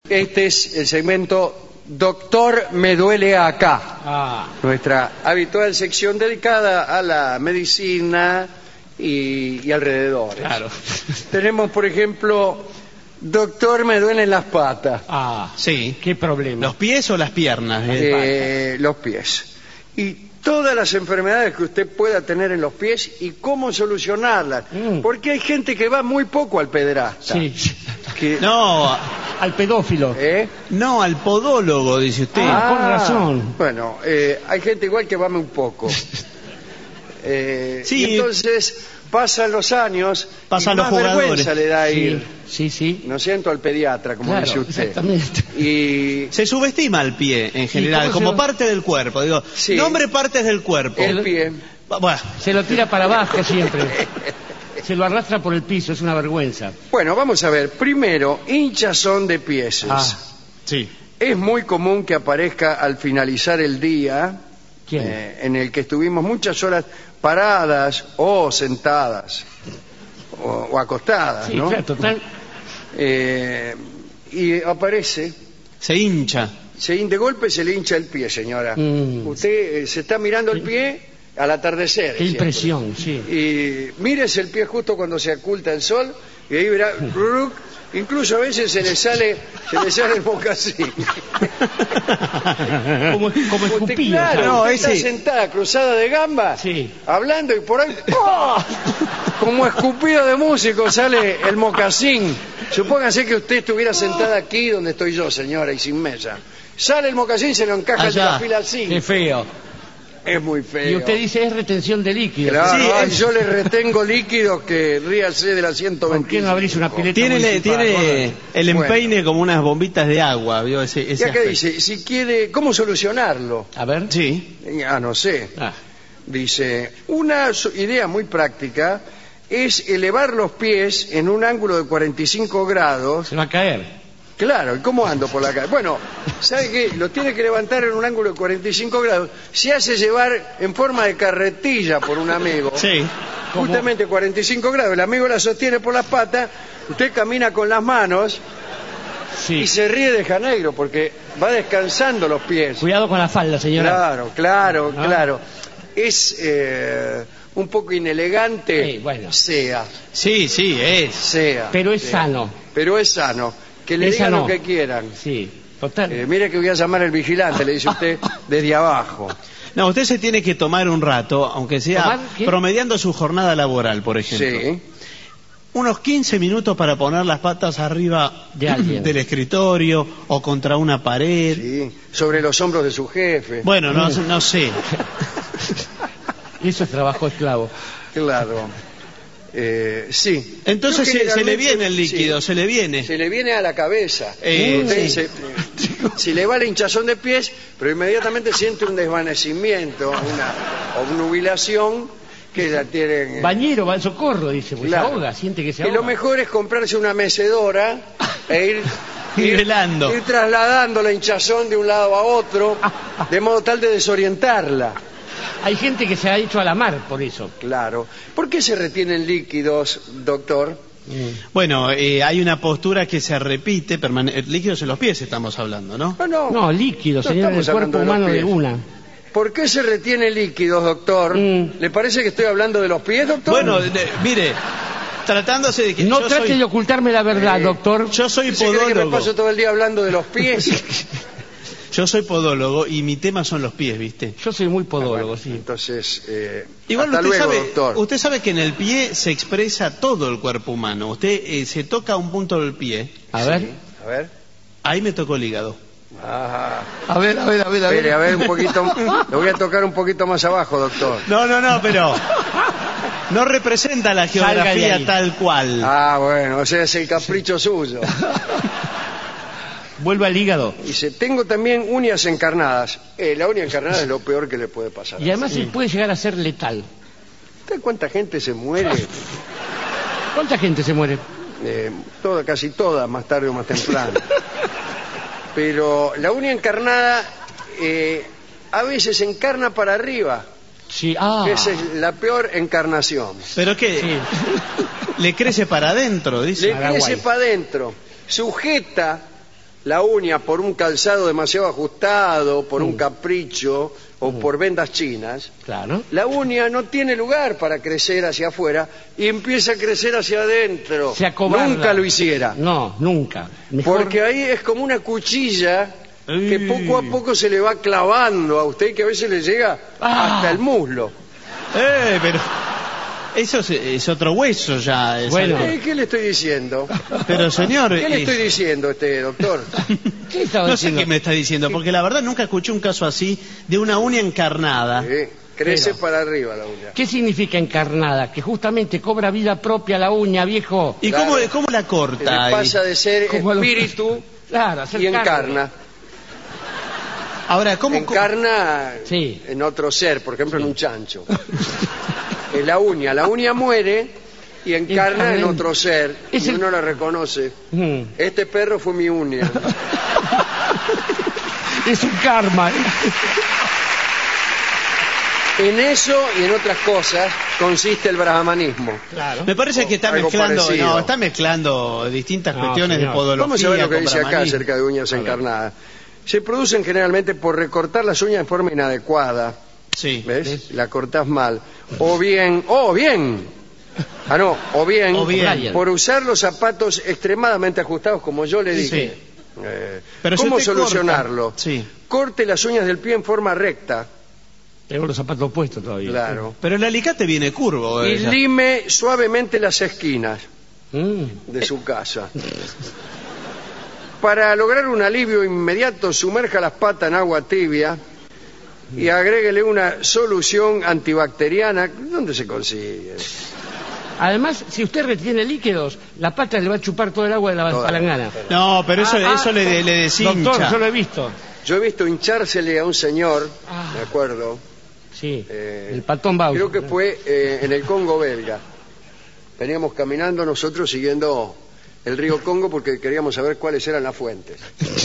Este es el segmento Doctor Me Duele Acá, nuestra habitual sección dedicada a la medicina y alrededores. Claro. Tenemos, por ejemplo, Doctor Me Duelen las patas. Sí. ¿Qué problema? ¿Los pies o las piernas? Los pies. Y todas las enfermedades que usted pueda tener en los pies y cómo solucionarlas. Porque hay gente que va muy poco al pederasta. Sí. Que... No, al pedófilo. No, al podólogo, dice usted. Con razón. Bueno, hay gente igual que va muy poco. Sí. Y entonces pasan los años, pasan y los más jugadores. vergüenza le da ir. Sí. No siento al pediatra, como Claro, dice usted. exactamente. Y se subestima el pie en general, como parte del cuerpo. Digo, sí. Nombre partes del cuerpo. El pie. Bueno. Se lo tira para abajo siempre. Se lo arrastra por el piso, es una vergüenza. Bueno, vamos a ver. Primero, hinchazón de pies. Sí. Es muy común que aparezca al finalizar el día en el que estuvimos muchas horas paradas o sentadas o acostadas, sí, ¿no? Claro, total. Y aparece. Se hincha. De golpe se le hincha el pie, señora. Usted se está mirando el pie al atardecer. Qué impresión, sí. Y mírese el pie justo cuando se oculta el sol y ahí verá, incluso a veces se le sale el mocasín. como escupido. Claro, no, está sentada cruzada de gamba, hablando y por ahí, ¡oh! Como escupido de músico sale el mocasín. Supóngase que usted estuviera sentada aquí donde estoy yo, señora, y sin mesa. Sale el mocasín y se lo encaja en la fila así. Qué feo. Es muy feo. Y usted dice es retención de líquidos. Claro, yo le retengo líquidos que ríase de la 125. ¿Por qué no abrís una pileta? Tiene el empeine como unas bombitas de agua, ¿vio? Ese ¿Ya qué dice? Si quiere, ¿cómo solucionarlo? A ver. Sí. No sé. Dice, una idea muy práctica es elevar los pies en un ángulo de 45 grados. Se va a caer. Claro, ¿y cómo ando por la calle? Bueno, ¿sabe qué? Lo tiene que levantar en un ángulo de 45 grados. Se hace llevar en forma de carretilla por un amigo. Sí. Justamente 45 grados. El amigo la sostiene por las patas. Usted camina con las manos y se ríe de Janeiro porque va descansando los pies. Cuidado con la falda, señora. Claro. Es un poco inelegante. Bueno. Sea. Sí, es. Sea. Pero es sano. Pero es sano. Que le digan lo que quieran. Sí, total. Mire que voy a llamar al vigilante, le dice usted desde abajo. No, usted se tiene que tomar un rato, aunque sea promediando su jornada laboral, por ejemplo. Sí. Unos 15 minutos para poner las patas arriba del escritorio o contra una pared. Sí, sobre los hombros de su jefe. Bueno, no sé. Eso es trabajo esclavo. Claro. Sí. Entonces se le viene el líquido, se le viene. Se le viene a la cabeza. Si le va el hinchazón de pies, pero inmediatamente siente un desvanecimiento, una obnubilación que la tiene. Bañero, va al socorro, dice, pues claro. Se ahoga, siente que se ahoga. Y lo mejor es comprarse una mecedora e ir trasladando la hinchazón de un lado a otro, de modo tal de desorientarla. Hay gente que se ha hecho a la mar por eso. Claro. ¿Por qué se retienen líquidos, doctor? Bueno, hay una postura que se repite, líquidos en los pies estamos hablando, ¿no? No, líquidos, señor, en el cuerpo humano de una. ¿Por qué se retiene líquidos, doctor? ¿Le parece que estoy hablando de los pies, doctor? Bueno, mire, tratándose de que no trate de ocultarme la verdad, doctor. Yo soy podólogo. ¿Cree que me paso todo el día hablando de los pies? Yo soy podólogo y mi tema son los pies, ¿viste? Yo soy muy podólogo, sí. Entonces, igual hasta usted luego, sabe, doctor. Usted sabe que en el pie se expresa todo el cuerpo humano. Usted se toca un punto del pie. A ver. Ahí me tocó el hígado. A ver. Espere, a ver un poquito. Lo voy a tocar un poquito más abajo, doctor. No, pero no representa la geografía tal cual. Bueno, o sea, es el capricho suyo. Vuelve al hígado. Dice, tengo también uñas encarnadas. La uña encarnada es lo peor que le puede pasar. Y además puede llegar a ser letal. ¿Usted cuánta gente se muere? ¿Cuánta gente se muere? Casi toda, más tarde o más temprano. Pero la uña encarnada a veces encarna para arriba. Sí, Esa es la peor encarnación. ¿Pero qué? Sí. Le crece para adentro, dice. Le crece para adentro. Sujeta la uña por un calzado demasiado ajustado, por un capricho o por vendas chinas, Claro. la uña no tiene lugar para crecer hacia afuera y empieza a crecer hacia adentro. Se acobarda. Nunca lo hiciera. No, nunca. Mejor- Porque ahí es como una cuchilla que poco a poco se le va clavando a usted y que a veces le llega hasta el muslo. Pero eso es otro hueso ya. Bueno. ¿Qué le estoy diciendo? Pero señor... ¿Qué le estoy diciendo doctor? ¿Qué estaba No sé diciendo? qué me está diciendo, porque la verdad nunca escuché un caso así de una uña encarnada. Sí, crece Pero- para arriba la uña. ¿Qué significa encarnada? Que justamente cobra vida propia la uña, viejo. ¿Y Claro. cómo la Le corta? pasa de ser Como a los- espíritu Claro, hacer y carne. encarna. Ahora, ¿cómo? Encarna Sí. en otro ser, por ejemplo en un chancho. Es la uña muere y encarna Encarna en en- otro ser Es y el- uno la reconoce. Mm. Este perro fue mi uña. Es un karma. En eso y en otras cosas consiste el brahmanismo. Claro. Me parece que está Algo mezclando, parecido. no, está mezclando distintas No, cuestiones señor. de podología. Vamos a ver lo que con dice acá brahmanismo. acerca de uñas encarnadas. Se producen generalmente por recortar las uñas de forma inadecuada. Sí. ¿Ves? La cortás mal. O bien. O bien, por usar los zapatos extremadamente ajustados, como yo le dije. Pero si ¿Cómo usted solucionarlo? corta- sí. Corte las uñas del pie en forma recta, Tengo los zapatos puestos todavía. claro. Pero el alicate viene curvo. Y ella. lime suavemente las esquinas Mm. de su casa. Para lograr un alivio inmediato, sumerja las patas en agua tibia y agréguele una solución antibacteriana. ¿Dónde se consigue? Además, si usted retiene líquidos, la pata le va a chupar todo el agua de la Toda. palangana. No, pero eso le deshincha. Doctor, yo lo he visto. Yo he visto hinchársele a un señor, Ah. me acuerdo, Sí, Eh, el patón Bauer. creo que fue en el Congo belga. Veníamos caminando nosotros siguiendo el río Congo porque queríamos saber cuáles eran las fuentes.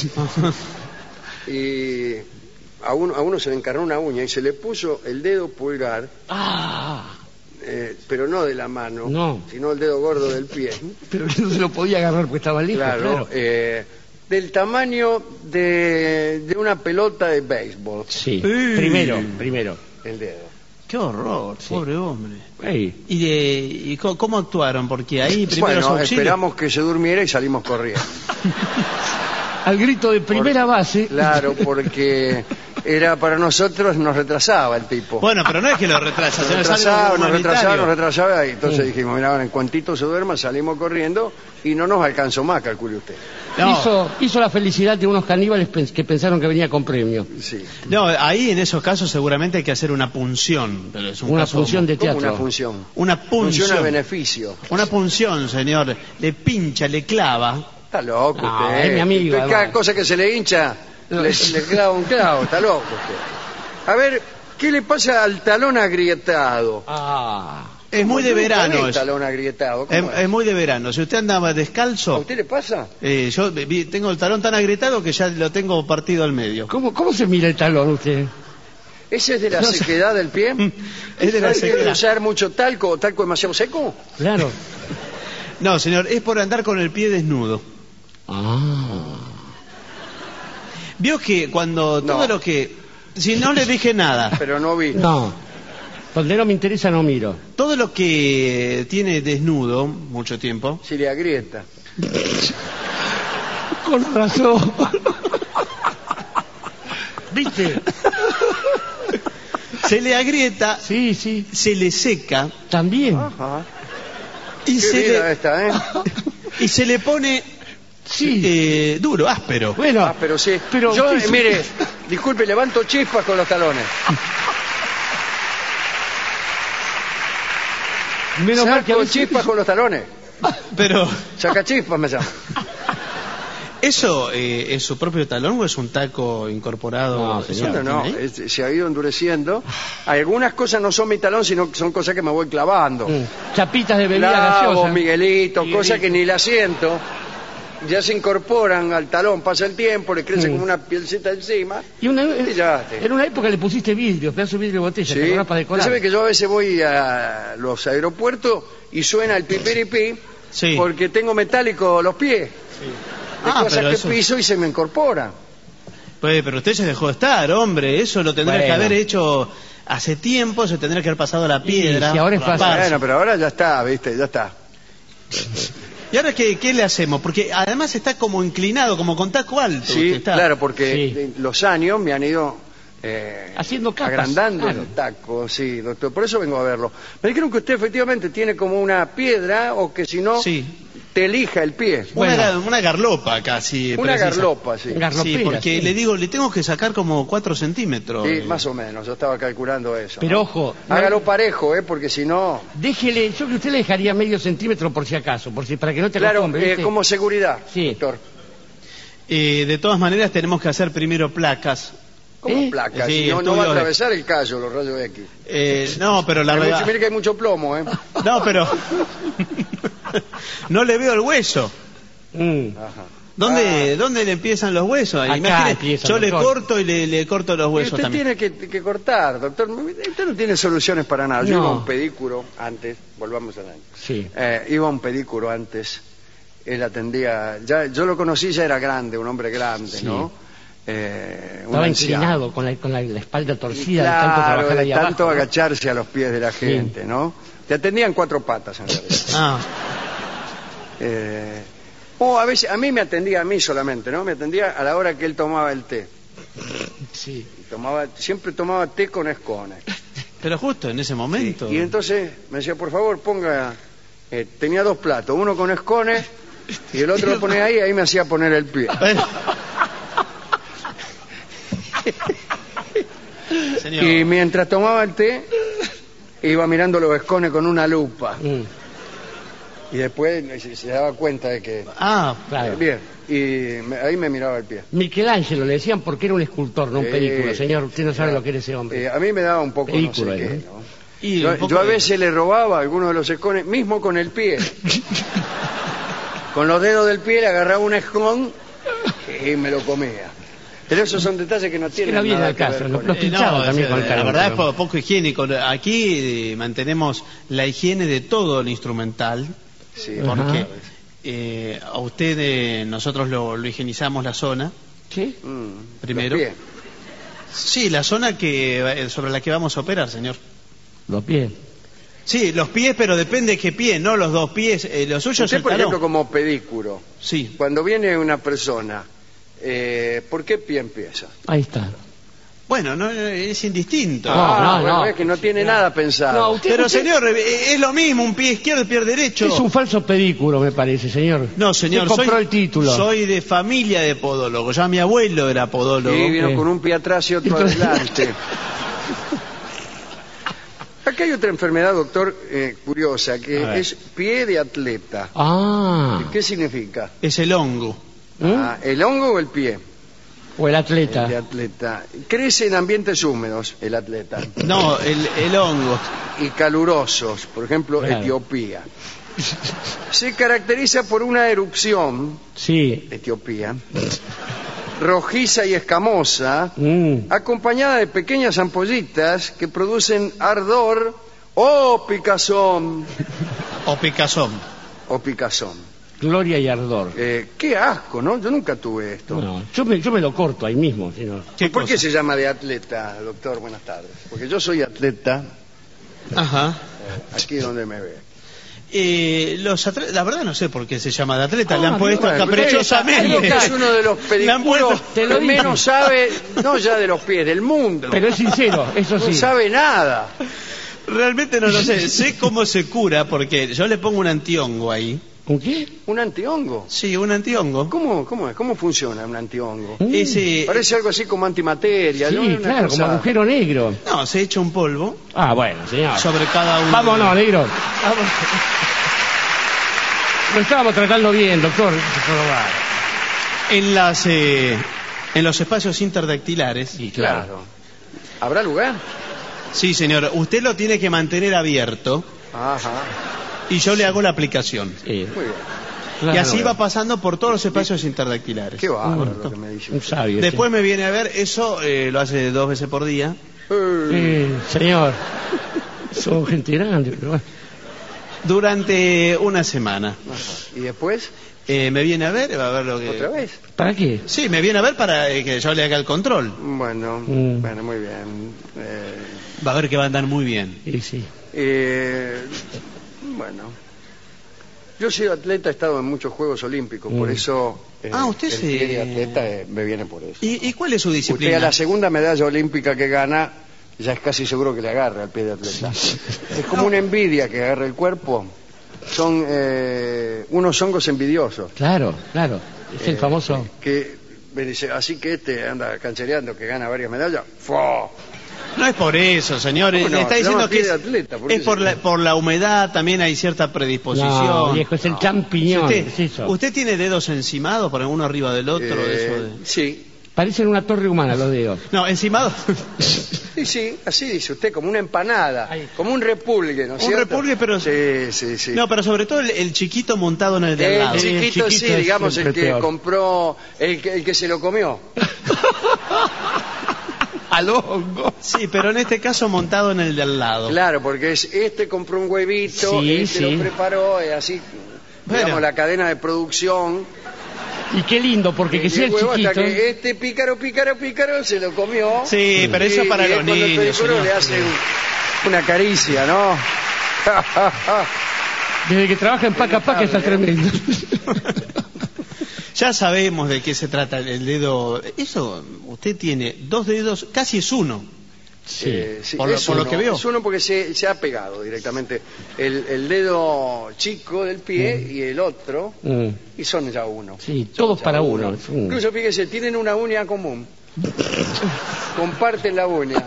Y a uno se le encarnó una uña y se le puso el dedo pulgar, Ah, pero no de la mano, No. sino el dedo gordo del pie. pero no se lo podía agarrar porque estaba lejos. Claro, del tamaño de una pelota de béisbol, Sí, Sí. primero. el dedo. Qué horror, pobre hombre. Ey. ¿Y cómo actuaron? Porque ahí primeros Bueno, auxilios. esperamos que se durmiera y salimos corriendo. Al grito de primera base. Claro, porque era para nosotros, nos retrasaba el tipo. Bueno, pero no es que lo retrasa, Nos sino es algo retrasaba, humanitario. y entonces dijimos, mira, ahora en cuantito se duerma, salimos corriendo y no nos alcanzó más, calcule usted. No. Hizo la felicidad de unos caníbales que pensaron que venía con premio. Sí. No, ahí en esos casos seguramente hay que hacer una punción. Pero es un Una caso función de ¿Cómo teatro. una función? Una Función a punción. beneficio. Una punción, señor. Le pincha, le clava. Está loco No, usted. es mi amigo, Usted cada además. cosa que se le hincha, le clava un clavo, está loco usted. A ver, ¿qué le pasa al talón agrietado? Ah. Es muy de Nunca verano vi eso. talón agrietado. ¿Cómo Es muy de verano. Si usted andaba ¿A descalzo, usted le pasa? yo tengo el talón tan agrietado que ya lo tengo partido al medio. ¿Cómo se mira el talón usted? ¿Ese es de la sequedad del pie? Es de la ¿Hay que sequedad. usar mucho talco o talco demasiado seco? Claro. No, señor, es por andar con el pie desnudo. Ah. Vio que cuando No. todo lo que... Si no le dije nada, Pero no vi. No. Donde no me interesa no miro. todo lo que tiene desnudo mucho tiempo, Si le agrieta. Con razón. ¿Viste? se le agrieta, Sí, sí. se le seca También. Ajá. y Qué se vida le, esta, ¿eh? y se le pone Sí. duro, áspero. Bueno. Ah, pero sí. Pero Yo, usted- mire, disculpe, levanto chispas con los talones. Menos mal que a Saco veces- chispas con los talones. Pero, Saca chispas me llama. ¿eso es su propio talón o es un taco incorporado? No, ¿Eso señor. lo No, tiene ahí? se ha ido endureciendo. Algunas cosas no son mi talón, sino que son cosas que me voy clavando. Chapitas de bebida Clavos, gaseosa. Miguelito, Miguelito. cosas que ni la siento. Ya se incorporan al talón, pasa el tiempo, le crece como una pielcita encima. Y en una época le pusiste vidrio, pedazo de vidrio de botella, Sí. ¿te acordás, para Usted decorar? sabe que yo a veces voy a los aeropuertos y suena el pipiripí Sí. porque tengo metálico los pies. de cosas pero que eso... piso y se me incorporan. Pues, pero usted se dejó de estar, hombre. Eso lo tendría que haber hecho hace tiempo. Se tendría que haber pasado la piedra. Y ahora es fácil. Bueno, pero ahora ya está, ¿viste? Ya está. ¿Y ahora qué le hacemos? Porque además está como inclinado, como con taco alto. Sí, está. claro, porque los años me han ido haciendo capas, agrandando claro. el taco, sí, doctor. Por eso vengo a verlo. Me dijeron que usted efectivamente tiene como una piedra o que si no te elija el pie. Una garlopa casi. Una precisa. Garlopa, sí. Sí, porque le digo, le tengo que sacar como 4 centímetros. Sí, más o menos, yo estaba calculando eso. Pero ¿no? ojo, hágalo parejo, porque si no... Déjele, yo que usted le dejaría medio centímetro por si acaso, para que no te Claro, acostumbre, ¿viste? como seguridad, Sí. doctor. De todas maneras tenemos que hacer primero placas. Como placas, Sí, si no, no va a estudios de- atravesar el callo, los rayos X. No, pero la verdad... Mire que hay mucho plomo, No, pero... no le veo el hueso. Ajá. ¿Dónde le empiezan los huesos? Acá Imagine, empiezan, yo le doctor. corto y le corto los Y huesos usted también. tiene que cortar, doctor. Usted no tiene soluciones para nada. Yo No. iba a un pedicuro antes, volvamos al año. Sí. Iba a un pedicuro antes, él atendía, yo lo conocí, ya era grande, un hombre grande, Sí. ¿no? Un Estaba anciano. inclinado, con la espalda torcida, Claro, de tanto trabajar ahí de tanto abajo, ¿no? agacharse a los pies de la gente, ¿no? Te atendían 4 patas, en realidad. Ah, O a veces, a mí me atendía a mí solamente, ¿no? Me atendía a la hora que él tomaba el té. Sí. Y siempre tomaba té con escones. pero justo en ese momento. Y entonces me decía, por favor, ponga... tenía 2 platos, uno con escones y el otro lo ponía ahí me hacía poner el pie. Señor. Y mientras tomaba el té, iba mirando los escones con una lupa. Y después se daba cuenta de que... Ah, Claro. Bien, y ahí me miraba el pie. Michelangelo le decían porque era un escultor, no un pedículo. Señor, usted no sabe lo que era ese hombre. A mí me daba un poco Pedículo, no sé ¿no? qué, ¿no? y Yo, un poco yo a de- veces le robaba algunos de los escones, mismo con el pie. Con los dedos del pie le agarraba un escón y me lo comía. Pero esos son detalles que no tienen no viene nada al que caso, ver ¿no? con Los eso. pinchaba también con el la carro, verdad es pero- poco higiénico. Aquí mantenemos la higiene de todo el instrumental, Sí, porque a usted nosotros lo higienizamos la zona. ¿Sí? Primero. Los pies. Sí, la zona sobre la que vamos a operar, señor. Los pies. Sí, los pies, pero depende de qué pie, no los 2 pies. Los suyos Usted, el por talón. ejemplo, como pedícuro, Sí. cuando viene una persona, ¿por qué pie empieza? Ahí está. Bueno, no, es indistinto. No, bueno, no. es que no tiene nada pensado. No, usted- Pero señor, es lo mismo, un pie izquierdo y pie derecho. Es un falso pedículo, me parece, señor. No, señor, Usted compró el título. soy de familia de podólogos. Ya mi abuelo era podólogo. Y vino con un pie atrás y otro adelante. Acá hay otra enfermedad, doctor, curiosa, A que ver. es pie de atleta. Ah. ¿Qué significa? Es el hongo. ¿El hongo o el pie? O el El de atleta. atleta. Crece en ambientes húmedos, el atleta. No, el hongo. Y calurosos, por ejemplo, Claro. Etiopía. Se caracteriza por una erupción, Sí. Etiopía, rojiza y escamosa, acompañada de pequeñas ampollitas que producen ardor o picazón. O picazón. O picazón. Gloria y ardor. Qué asco, ¿no? Yo nunca tuve esto. No, yo me lo corto ahí mismo, señor. ¿Por qué se llama de atleta, doctor? Buenas tardes. Porque yo soy atleta, Ajá. aquí donde me ve. Los atletas, la verdad no sé por qué se llama de atleta, le Ah, han puesto bueno, caprichosamente. Creo que es uno de los Le han puesto- pedicuros te lo que digo. menos sabe, no ya de los pies, del mundo. Pero es sincero, eso No sí. sabe nada. Realmente no lo sé. Sé cómo se cura porque yo le pongo un antihongo ahí. ¿Con qué? ¿Un antihongo? Sí, un antihongo. ¿Cómo es? ¿Cómo funciona un antihongo? Ese, Parece algo así como antimateria. ¿no? Sí, Una claro, cosa- como agujero negro. no, se echa un polvo Ah, bueno, señor. sobre cada uno. Vámonos, negro. Lo estábamos tratando bien, doctor. En los espacios interdactilares. Sí, Claro. ¿Habrá lugar? Sí, señor. Usted lo tiene que mantener abierto Ajá. y yo le hago la aplicación. Sí. Muy bien. Claro. Y así va pasando por todos los espacios interdactilares. Qué bárbaro lo que me dice. Un sabio. Después me viene a ver, eso lo hace 2 veces por día. Eh, Señor. Son gente grande, pero bueno. Durante una semana. ¿Y después? Me viene a ver, va a ver lo que... ¿Otra vez? ¿Para qué? Sí, me viene a ver para que yo le haga el control. Bueno, bueno, muy bien. Va a ver que va a andar muy bien. Sí. Bueno. Yo he sido atleta, he estado en muchos Juegos Olímpicos, por eso usted el pie de atleta me viene por eso. ¿Y cuál es su disciplina? Usted a la segunda medalla olímpica que gana, ya es casi seguro que le agarra al pie de atleta. Es como una envidia que agarra el cuerpo. Son unos hongos envidiosos. Claro. Es el famoso... Que me dice, así que este anda canchereando que gana varias medallas. ¡Fua! No es por eso, señor. No, está diciendo que atleta, es por la humedad, también hay cierta predisposición. No, viejo, es el champiñón. ¿Usted tiene dedos encimados, por uno arriba del otro? Sí. Parecen una torre humana los dedos. No, encimados. Sí, así dice usted, como una empanada, como un repulgue, ¿no es cierto? Un repulgue, pero... Sí. No, pero sobre todo el chiquito montado en el de al lado. El chiquito sí, digamos, el que peor. Compró, el que se lo comió. Al hongo. Sí, pero en este caso montado en el de al lado. Claro, porque compró un huevito, lo preparó, así, digamos, la cadena de producción. Y qué lindo, porque que sea el chiquito. Hasta que pícaro se lo comió. Sí, pero eso para los niños. Cuando le hace una caricia, ¿no? Desde que trabaja en Paca está tremendo. Ya sabemos de qué se trata el dedo. Eso, usted tiene 2 dedos, casi es uno. Sí, por lo que veo. Es uno porque se ha pegado directamente el dedo chico del pie y el otro, y son ya uno. Sí, todos para uno. Incluso fíjese, tienen una uña común. Comparten la uña.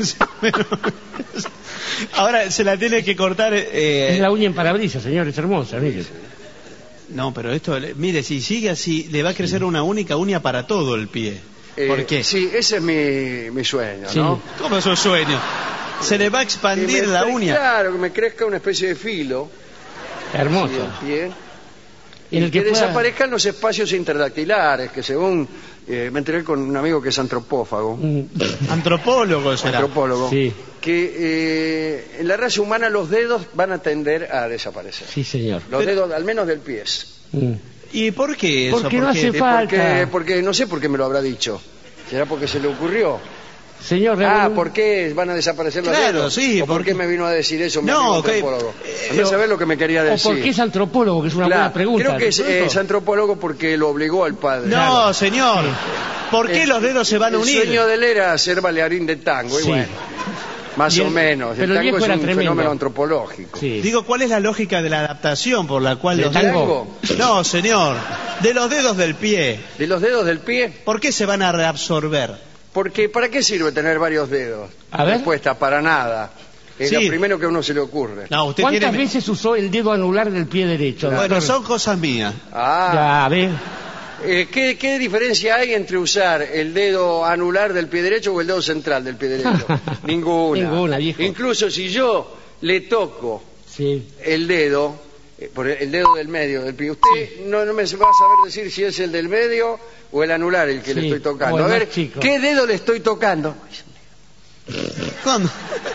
Ahora se la tiene que cortar. Es la uña en parabrisas, señor, es hermosa, mire. No, pero esto, mire, si sigue así, le va a crecer una única uña para todo el pie. ¿Por qué? Sí, ese es mi sueño, ¿no? ¿Cómo es su sueño? Se le va a expandir la uña. Claro, que me crezca una especie de filo. Hermoso. Pie, y que desaparezcan los espacios interdactilares, que según me enteré con un amigo que es antropófago. Antropólogo será. Antropólogo. Sí. Que en la raza humana los dedos van a tender a desaparecer. Sí, señor. Los dedos, al menos del pie. ¿Y por qué eso? Porque no hace falta. Porque no sé por qué me lo habrá dicho. ¿Será porque se le ocurrió? Señor, ¿por qué van a desaparecer los dedos? Sí, ¿O por qué me vino a decir eso mi amigo antropólogo? A saber lo que me quería decir. ¿O por qué es antropólogo? Que es una buena pregunta. Creo que es antropólogo porque lo obligó al padre. No, señor. ¿Por qué los dedos se van a unir? El sueño de él era ser bailarín de tango. Y bueno, más o menos. El tango es un fenómeno antropológico. Sí. Digo, ¿cuál es la lógica de la adaptación por la cual los dedos... No, señor. De los dedos del pie. ¿De los dedos del pie? ¿Por qué se van a reabsorber? Porque, ¿para qué sirve tener varios dedos? A ver. Respuesta, para nada. Es lo primero que a uno se le ocurre. No, ¿Cuántas veces usó el dedo anular del pie derecho? Bueno, son cosas mías. Ya, ¿ves? ¿Qué diferencia hay entre usar el dedo anular del pie derecho o el dedo central del pie derecho? Ninguna, viejo. Incluso si yo le toco el dedo, el dedo del medio del pie, usted no me va a saber decir si es el del medio o el anular el que le estoy tocando. A ver, ¿qué dedo le estoy tocando? ¿Cuándo?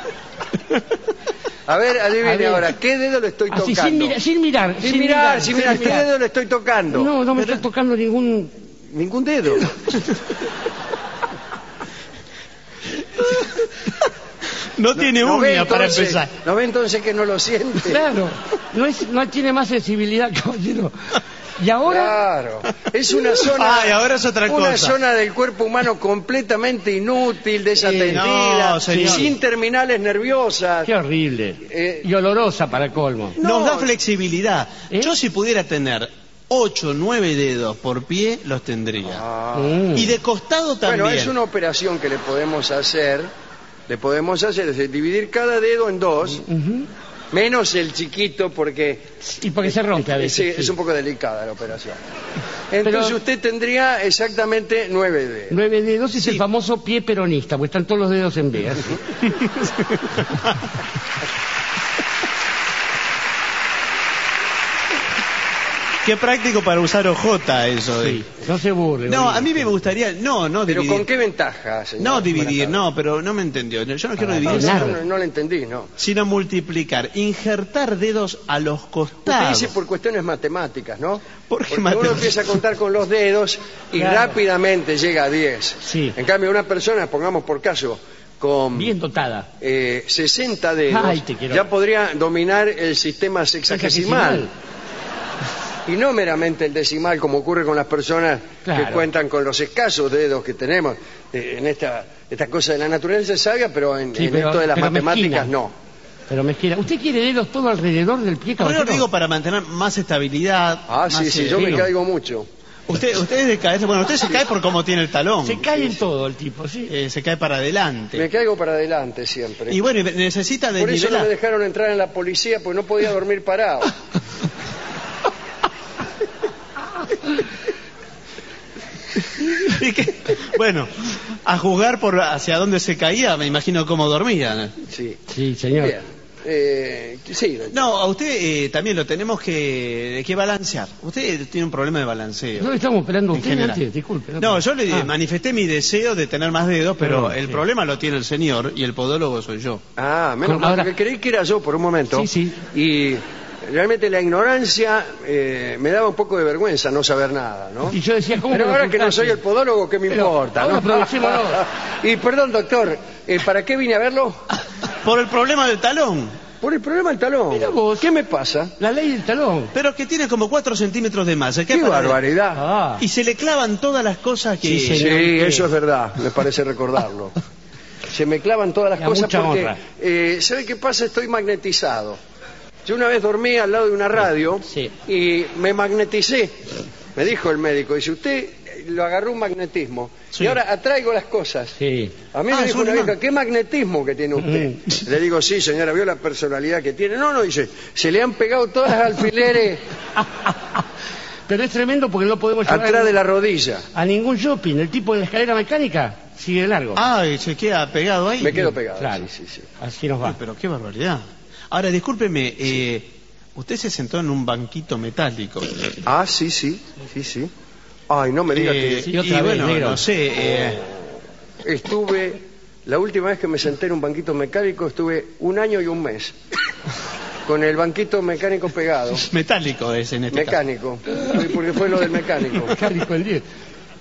A ver, adivine ahora, ¿qué dedo le estoy tocando? Sin mirar, ¿qué dedo le estoy tocando? No me estoy tocando ningún dedo. No tiene uña para empezar. ¿No ve entonces que no lo siente? Claro, no tiene más sensibilidad, caballero. Y ahora... Claro, es una zona... ahora es otra cosa. Una zona del cuerpo humano completamente inútil, desatendida, sin terminales nerviosas. Qué horrible. Y olorosa para colmo. Nos da flexibilidad. Yo si pudiera tener 8 o 9 dedos por pie, los tendría. Y de costado también. Bueno, es una operación que le podemos hacer, es dividir cada dedo en 2... Menos el chiquito porque se rompe a veces. Es un poco delicada la operación. Entonces usted tendría exactamente 9 dedos. 9 dedos es el famoso pie peronista, porque están todos los dedos en B. Qué práctico para usar OJ eso. Sí, no se burle. No, a mí me gustaría... No ¿Pero dividir. con qué ventaja, señor? No dividir, no, pero no me entendió. Yo no quiero dividir, No le entendí, no. sino multiplicar. Injertar dedos a los Usted costados. dice por cuestiones matemáticas, ¿no? ¿Por qué Porque uno matemáticas? empieza a contar con los dedos y Claro. rápidamente llega a 10. Sí. En cambio, una persona, pongamos por caso, con Bien dotada. 60 dedos, Ay, te quiero. ya podría dominar el sistema sexagesimal. Y no meramente el decimal, como ocurre con las personas que Claro. cuentan con los escasos dedos que tenemos. En esta cosa de la naturaleza es sabia, pero en esto de las matemáticas mezquina. no. Pero mezquina. ¿Usted quiere dedos todo alrededor del pie, Pero caballero? yo digo para mantener más estabilidad. Ah, más, sí, yo me fino. caigo mucho. Usted es de caerse, bueno, usted se cae por cómo tiene el talón. Se cae en todo el tipo, sí. Se cae para adelante. Me caigo para adelante siempre. Y bueno, necesita Por eso no desnivelar. me dejaron entrar en la policía, porque no podía dormir parado. Y que- bueno, a juzgar por hacia dónde se caía, me imagino cómo dormía. Sí. Sí, señor. Bien. Sí, No, a usted también lo tenemos que balancear. Usted tiene un problema de balanceo. No estamos esperando a En usted general. antes, disculpe. No, yo le Ah. manifesté mi deseo de tener más dedos, pero Perdón, el sí. problema lo tiene el señor y el podólogo soy yo. menos mal, Ahora- porque creí que era yo por un momento. Sí, sí. Y realmente la ignorancia me daba un poco de vergüenza no saber nada, ¿no? Y yo decía, ¿cómo Pero me ahora que no ocultaste? soy el podólogo, ¿qué me Pero importa? ahora ¿no? aprovechémoslo. Y perdón, doctor, ¿para qué vine a verlo? Por el problema del talón. Por el problema del talón. Mira vos. ¿Qué me pasa? La ley del talón. Pero que tiene como 4 centímetros de más. ¡Qué barbaridad! Ah. Y se le clavan todas las cosas que... Sí, Sí, señor. eso es verdad, me parece recordarlo. Se me clavan todas las Y a cosas mucha porque, honra. ¿sabe qué pasa? Estoy magnetizado. Yo una vez dormí al lado de una radio Sí. y me magneticé. Me dijo el médico, dice, usted lo agarró un magnetismo Sí. y ahora atraigo las cosas. Sí. A mí Ah, me es dijo un una imán. vieja, ¿qué magnetismo que tiene usted? Le digo, sí, señora, ¿vio la personalidad que tiene? No, dice, se le han pegado todas las alfileres Pero es tremendo porque no podemos llevar atrás de la rodilla. a ningún shopping. El tipo de la escalera mecánica sigue de largo. Ah, y se queda pegado ahí. Me quedo pegado. Claro. Sí. Así nos va. Uy, pero qué barbaridad. Ahora, discúlpeme, usted se sentó en un banquito metálico. Ah, sí. Ay, no me diga que sí, otra y vez, bueno, negro. no sé, estuve, la última vez que me senté en un banquito mecánico, estuve 1 año y 1 mes. Con el banquito mecánico pegado. metálico es en este Mecánico. Porque fue lo del mecánico. Mecánico el 10. caso.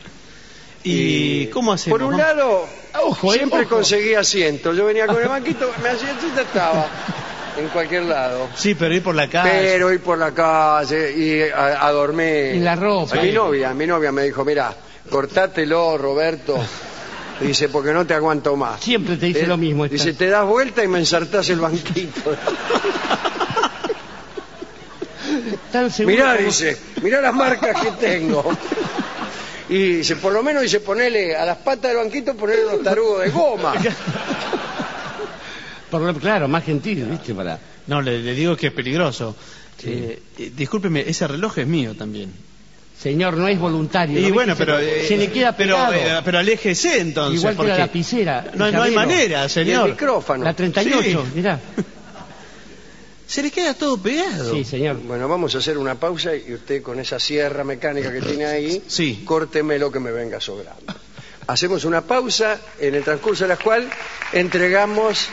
¿Y cómo hacemos? Por un lado, Ojo, siempre ojo. conseguía asiento. Yo venía con el banquito, me asiento y ya estaba. En cualquier lado. Sí, pero ir por la calle. Pero ir por la calle y a dormir. Y la ropa. A mi novia me dijo, mira, cortátelo, Roberto. Dice, porque no te aguanto más. Siempre te dice lo mismo. esta. Dice, te das vuelta y me ensartás el banquito. Tan seguro Mirá, como- dice, mirá las marcas que tengo. Y dice, por lo menos dice, ponele a las patas del banquito, ponele unos tarugos de goma. Claro, más gentil, ¿viste? Para... No, le digo que es peligroso. Discúlpeme, ese reloj es mío también. Señor, no es voluntario. Y ¿no? bueno, ¿Viste? pero... se le queda pegado. pero aléjese entonces. Igual que porque la lapicera. No, el no hay llavero. manera, Y el señor. micrófono. La 38, Sí. mirá. Se le queda todo pegado. Sí, señor. Bueno, vamos a hacer una pausa y usted con esa sierra mecánica que tiene ahí, Sí. córteme lo que me venga sobrando. Hacemos una pausa en el transcurso de la cual entregamos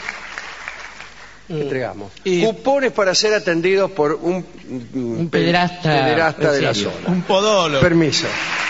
Y- cupones para ser atendidos por un pederasta de la en serio. zona. Un podólogo. Permiso.